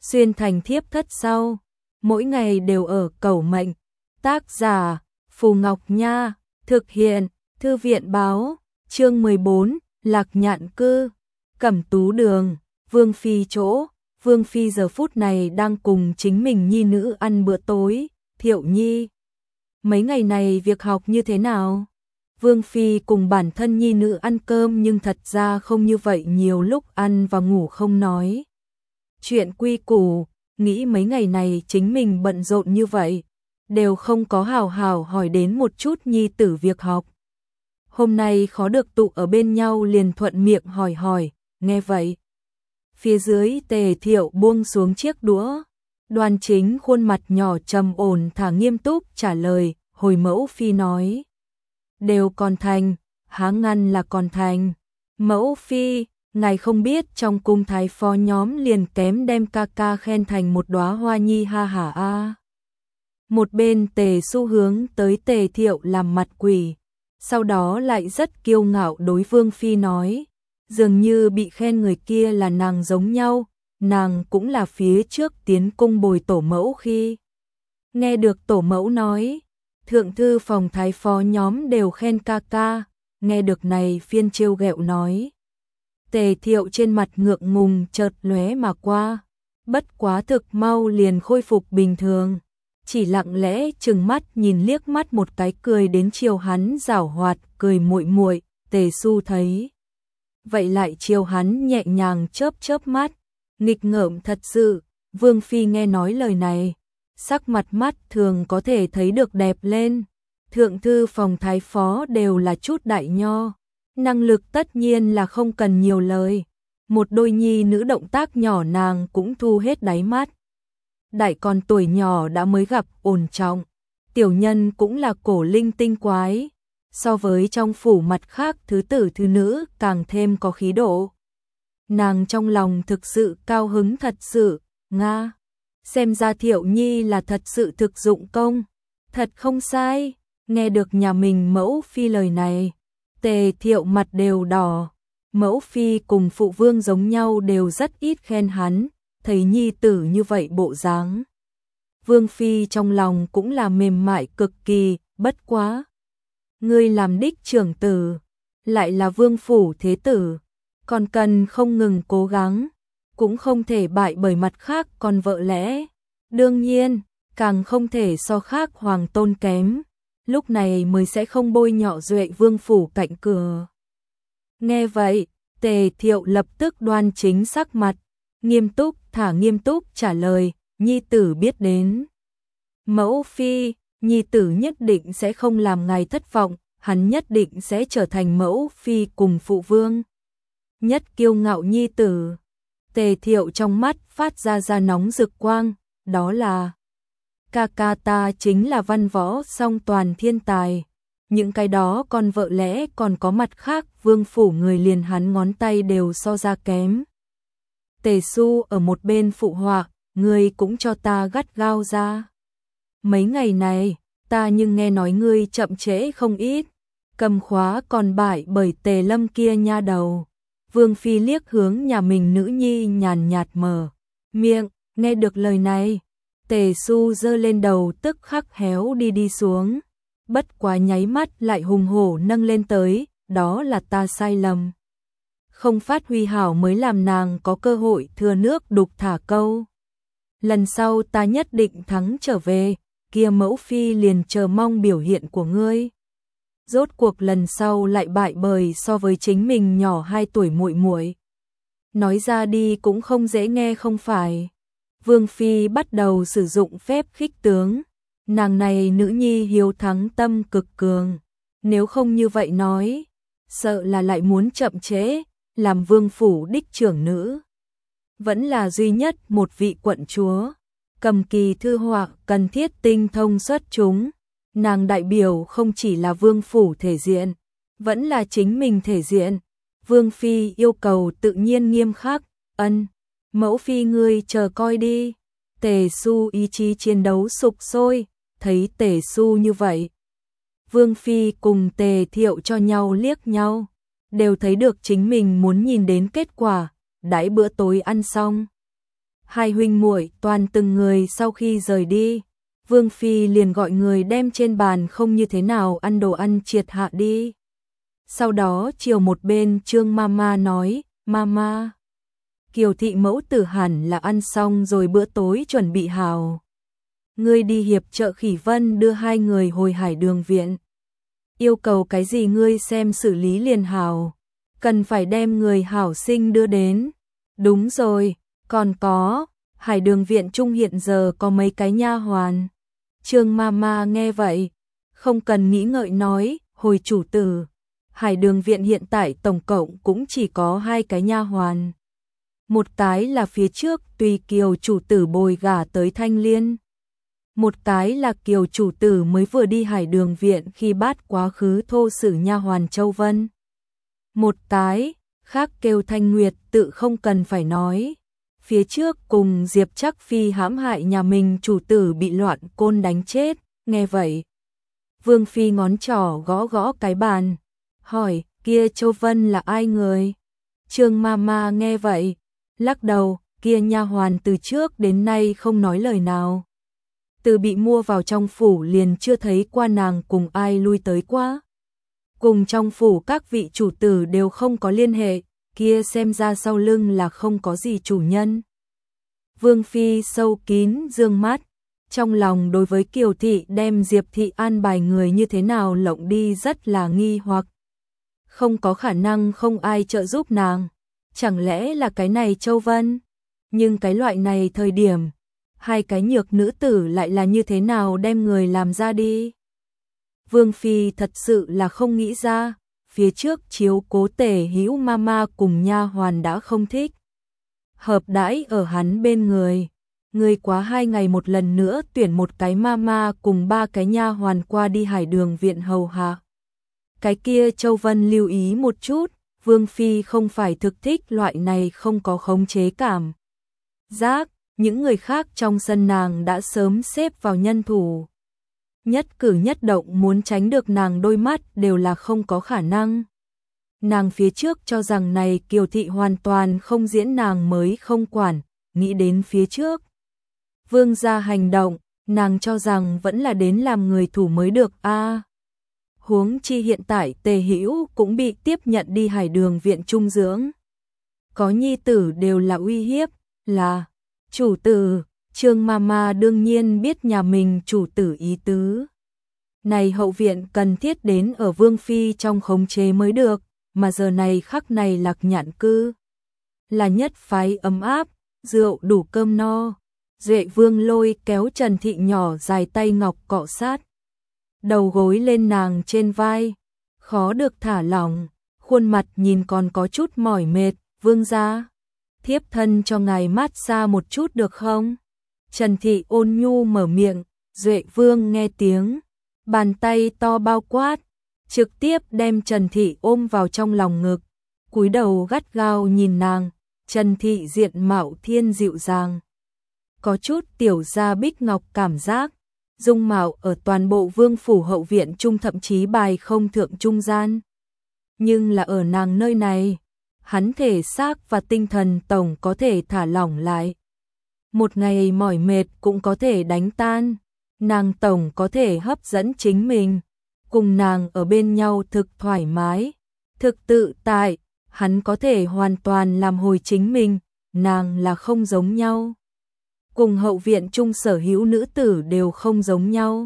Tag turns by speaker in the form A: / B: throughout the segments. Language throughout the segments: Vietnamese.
A: xuyên thành thiếp thất sau, mỗi ngày đều ở cẩu mệnh. Tác giả Phù Ngọc Nha, thực hiện Thư viện báo, chương 14, Lạc Nhạn Cư, Cẩm Tú Đường, Vương Phi chỗ. Vương Phi giờ phút này đang cùng chính mình nhi nữ ăn bữa tối. Thiệu Nhi, mấy ngày này việc học như thế nào? Vương Phi cùng bản thân nhi nữ ăn cơm nhưng thật ra không như vậy, nhiều lúc ăn và ngủ không nói chuyện quy củ, nghĩ mấy ngày này chính mình bận rộn như vậy, đều không có hào hào hỏi đến một chút nhi tử việc học. Hôm nay khó được tụ ở bên nhau liền thuận miệng hỏi, nghe vậy. Phía dưới Tề Thiệu buông xuống chiếc đũa, đoan chính khuôn mặt nhỏ trầm ổn thả nghiêm túc trả lời, hồi mẫu phi nói. Đều còn thành, há ngăn là còn thành. Mẫu phi, ngài không biết trong cung thái phó nhóm liền kém đem ca ca khen thành một đóa hoa nhi ha hả a. Một bên Tề Xu hướng tới Tề Thiệu làm mặt quỷ, sau đó lại rất kiêu ngạo đối Vương Phi nói, dường như bị khen người kia là nàng giống nhau, nàng cũng là phía trước tiến cung bồi tổ mẫu khi. Nghe được tổ mẫu nói, thượng thư phòng thái phó nhóm đều khen ca ca, nghe được này phiên trêu ghẹo nói. Tề Thiệu trên mặt ngượng ngùng chợt lóe mà qua, bất quá thực mau liền khôi phục bình thường, chỉ lặng lẽ trừng mắt nhìn liếc mắt một cái cười đến chiều hắn giảo hoạt, cười muội muội. Tề Xu thấy vậy lại chiều hắn nhẹ nhàng chớp chớp mắt, nghịch ngợm thật sự. Vương Phi nghe nói lời này, sắc mặt mắt thường có thể thấy được đẹp lên. Thượng thư phòng thái phó đều là chút đại nho, năng lực tất nhiên là không cần nhiều lời. Một đôi nhi nữ động tác nhỏ nàng cũng thu hết đáy mắt. Đại còn tuổi nhỏ đã mới gặp ổn trọng, tiểu nhân cũng là cổ linh tinh quái, so với trong phủ mặt khác thứ tử thứ nữ càng thêm có khí độ. Nàng trong lòng thực sự cao hứng thật sự, nga. Xem ra Thiệu Nhi là thật sự thực dụng công, thật không sai. Nghe được nhà mình mẫu phi lời này, Tề Thiệu mặt đều đỏ. Mẫu phi cùng phụ vương giống nhau đều rất ít khen hắn, thấy nhi tử như vậy bộ dáng. Vương Phi trong lòng cũng là mềm mại cực kỳ, bất quá. Ngươi làm đích trưởng tử, lại là vương phủ thế tử, còn cần không ngừng cố gắng, cũng không thể bại bởi mặt khác con vợ lẽ. Đương nhiên, càng không thể so khác hoàng tôn kém, lúc này mới sẽ không bôi nhọ duệ vương phủ cạnh cửa. Nghe vậy, Tề Thiệu lập tức đoan chính sắc mặt, nghiêm túc trả lời, nhi tử biết đến. Mẫu phi, nhi tử nhất định sẽ không làm ngài thất vọng, hắn nhất định sẽ trở thành mẫu phi cùng phụ vương nhất kiêu ngạo nhi tử. Tề Thiệu trong mắt phát ra nóng rực quang, đó là ca ca ta chính là văn võ song toàn thiên tài. Những cái đó con vợ lẽ còn có mặt khác vương phủ người liền hắn ngón tay đều so ra kém. Tề Xu ở một bên phụ họa, ngươi cũng cho ta gắt gao ra. Mấy ngày này, ta nhưng nghe nói ngươi chậm trễ không ít, cầm khóa còn bại bởi Tề Lâm kia nha đầu. Vương Phi liếc hướng nhà mình nữ nhi nhàn nhạt mở miệng, nghe được lời này, Tề Xu giơ lên đầu tức khắc héo đi xuống. Bất quá nháy mắt lại hùng hổ nâng lên tới, đó là ta sai lầm. Không phát huy hảo mới làm nàng có cơ hội thừa nước đục thả câu. Lần sau ta nhất định thắng trở về, kia mẫu phi liền chờ mong biểu hiện của ngươi. Rốt cuộc lần sau lại bại bởi so với chính mình nhỏ 2 tuổi muội muội. Nói ra đi cũng không dễ nghe không phải. Vương Phi bắt đầu sử dụng phép khích tướng. Nàng này nữ nhi hiếu thắng tâm cực cường, nếu không như vậy nói, sợ là lại muốn chậm trễ, làm vương phủ đích trưởng nữ. Vẫn là duy nhất một vị quận chúa, cầm kỳ thư họa cần thiết tinh thông xuất chúng. Nàng đại biểu không chỉ là vương phủ thể diện, vẫn là chính mình thể diện. Vương Phi yêu cầu tự nhiên nghiêm khắc, mẫu phi ngươi chờ coi đi. Tề Xu ý chí chiến đấu sục sôi, thấy Tề Xu như vậy. Vương Phi cùng Tề Thiệu cho nhau liếc nhau, đều thấy được chính mình muốn nhìn đến kết quả, đãi bữa tối ăn xong. Hai huynh muội toàn từng người sau khi rời đi, Vương Phi liền gọi người đem trên bàn không như thế nào ăn đồ ăn triệt hạ đi. Sau đó chiều một bên Trương Mama nói, Mama, Kiều thị mẫu tử hẳn là ăn xong rồi bữa tối chuẩn bị hào. Ngươi đi hiệp trợ Khỉ Vân đưa hai người hồi Hải Đường viện. Yêu cầu cái gì ngươi xem xử lý liền hào. Cần phải đem người hảo sinh đưa đến. Đúng rồi, còn có, Hải Đường viện trung hiện giờ có mấy cái nha hoàn. Trương Mama nghe vậy, không cần nghĩ ngợi nói, hồi chủ tử, Hải Đường viện hiện tại tổng cộng cũng chỉ có 2 cái nha hoàn. Một cái là phía trước tùy Kiều chủ tử bồi gả tới Thanh Liên. Một cái là Kiều chủ tử mới vừa đi Hải Đường viện khi bắt quá khứ thô sử nha hoàn Châu Vân. Một cái khác kêu Thanh Nguyệt, tự không cần phải nói. Phía trước cùng Diệp Trắc Phi hãm hại nhà mình chủ tử bị loạn côn đánh chết, nghe vậy. Vương Phi ngón trỏ gõ gõ cái bàn, hỏi, kia Châu Vân là ai người? Trương Mama nghe vậy, lắc đầu, kia nha hoàn từ trước đến nay không nói lời nào. Từ bị mua vào trong phủ liền chưa thấy qua nàng cùng ai lui tới quá. Cùng trong phủ các vị chủ tử đều không có liên hệ, kia xem ra sau lưng là không có gì chủ nhân. Vương Phi sâu kín dương mắt, trong lòng đối với Kiều thị đem Diệp thị an bài người như thế nào lộng đi rất là nghi hoặc. Không có khả năng không ai trợ giúp nàng, chẳng lẽ là cái này Châu Vân? Nhưng cái loại này thời điểm, hai cái nhược nữ tử lại là như thế nào đem người làm ra đi? Vương Phi thật sự là không nghĩ ra, phía trước chiếu cố Tề Hữu Mama cùng nha hoàn đã không thích. Hợp đãi ở hắn bên người quá 2 ngày một lần nữa tuyển một cái Mama cùng 3 cái nha hoàn qua đi Hải Đường viện hầu hạ. Cái kia Châu Vân lưu ý một chút, Vương Phi không phải thực thích loại này không có khống chế cảm giác, những người khác trong sân nàng đã sớm xếp vào nhân thủ. Nhất cử nhất động muốn tránh được nàng đôi mắt đều là không có khả năng. Nàng phía trước cho rằng này Kiều thị hoàn toàn không diễn nàng mới không quản, nghĩ đến phía trước. Vương gia hành động, nàng cho rằng vẫn là đến làm người thủ mới được a. Huống chi hiện tại Tề Hữu cũng bị tiếp nhận đi Hải Đường viện trung dưỡng. Có nhi tử đều là uy hiếp, là chủ tử. Trương Mama đương nhiên biết nhà mình chủ tử ý tứ. Này hậu viện cần thiết đến ở Vương Phi trong khống chế mới được, mà giờ này khắc này Lạc Nhạn cư là nhất phái ấm áp, rượu đủ cơm no. Duệ Vương lôi kéo Trần Thị nhỏ dài tay ngọc cọ sát, đầu gối lên nàng trên vai, khó được thả lỏng, khuôn mặt nhìn còn có chút mỏi mệt. Vương gia, thiếp thân cho ngài mát xa một chút được không? Trần Thị ôn nhu mở miệng, Duệ Vương nghe tiếng, bàn tay to bao quát, trực tiếp đem Trần Thị ôm vào trong lòng ngực, cúi đầu gắt gao nhìn nàng. Trần Thị diện mạo thiên dịu dàng, có chút tiểu gia bích ngọc cảm giác, dung mạo ở toàn bộ vương phủ hậu viện trung thậm chí bài không thượng trung gian. Nhưng là ở nàng nơi này, hắn thể xác và tinh thần tổng có thể thả lỏng lại. Một ngày mỏi mệt cũng có thể đánh tan, nàng tổng có thể hấp dẫn chính mình, cùng nàng ở bên nhau thực thoải mái, thực tự tại, hắn có thể hoàn toàn làm hồi chính mình, nàng là không giống nhau. Cùng hậu viện trung sở hữu nữ tử đều không giống nhau.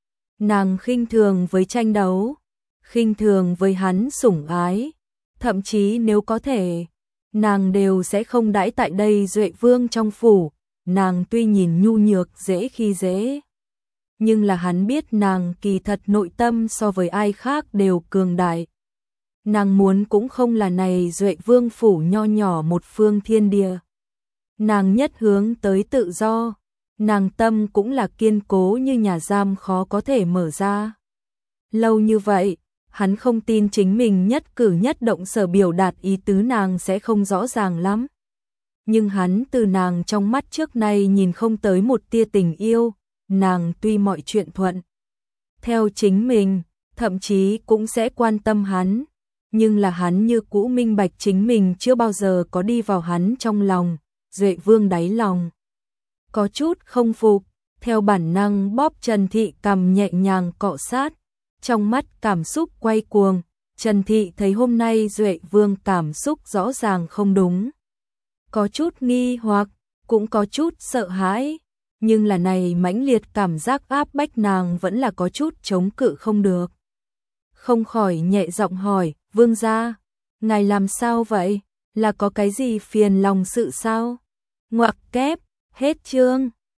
A: Nàng khinh thường với tranh đấu, khinh thường với hắn sủng ái, thậm chí nếu có thể, nàng đều sẽ không đãi tại đây Duệ Vương trong phủ. Nàng tuy nhìn nhu nhược dễ khi dễ, nhưng là hắn biết nàng kỳ thật nội tâm so với ai khác đều cường đại. Nàng muốn cũng không là này Duệ Vương phủ nho nhỏ một phương thiên địa. Nàng nhất hướng tới tự do, nàng tâm cũng là kiên cố như nhà giam khó có thể mở ra. Lâu như vậy, hắn không tin chính mình nhất cử nhất động sở biểu đạt ý tứ nàng sẽ không rõ ràng lắm. Nhưng hắn từ nàng trong mắt trước nay nhìn không tới một tia tình yêu, nàng tuy mọi chuyện thuận theo chính mình, thậm chí cũng sẽ quan tâm hắn, nhưng là hắn như cũ minh bạch chính mình chưa bao giờ có đi vào hắn trong lòng. Duệ Vương đáy lòng có chút không phục, theo bản năng bóp Trần Thị cằm nhẹ nhàng cọ sát, trong mắt cảm xúc quay cuồng. Trần Thị thấy hôm nay Duệ Vương cảm xúc rõ ràng không đúng. Có chút nghi hoặc, cũng có chút sợ hãi, nhưng là này mãnh liệt cảm giác áp bách nàng vẫn là có chút chống cự không được. Không khỏi nhẹ giọng hỏi, Vương gia, ngài làm sao vậy? Là có cái gì phiền lòng sự sao? Ngoặc kép, hết chương.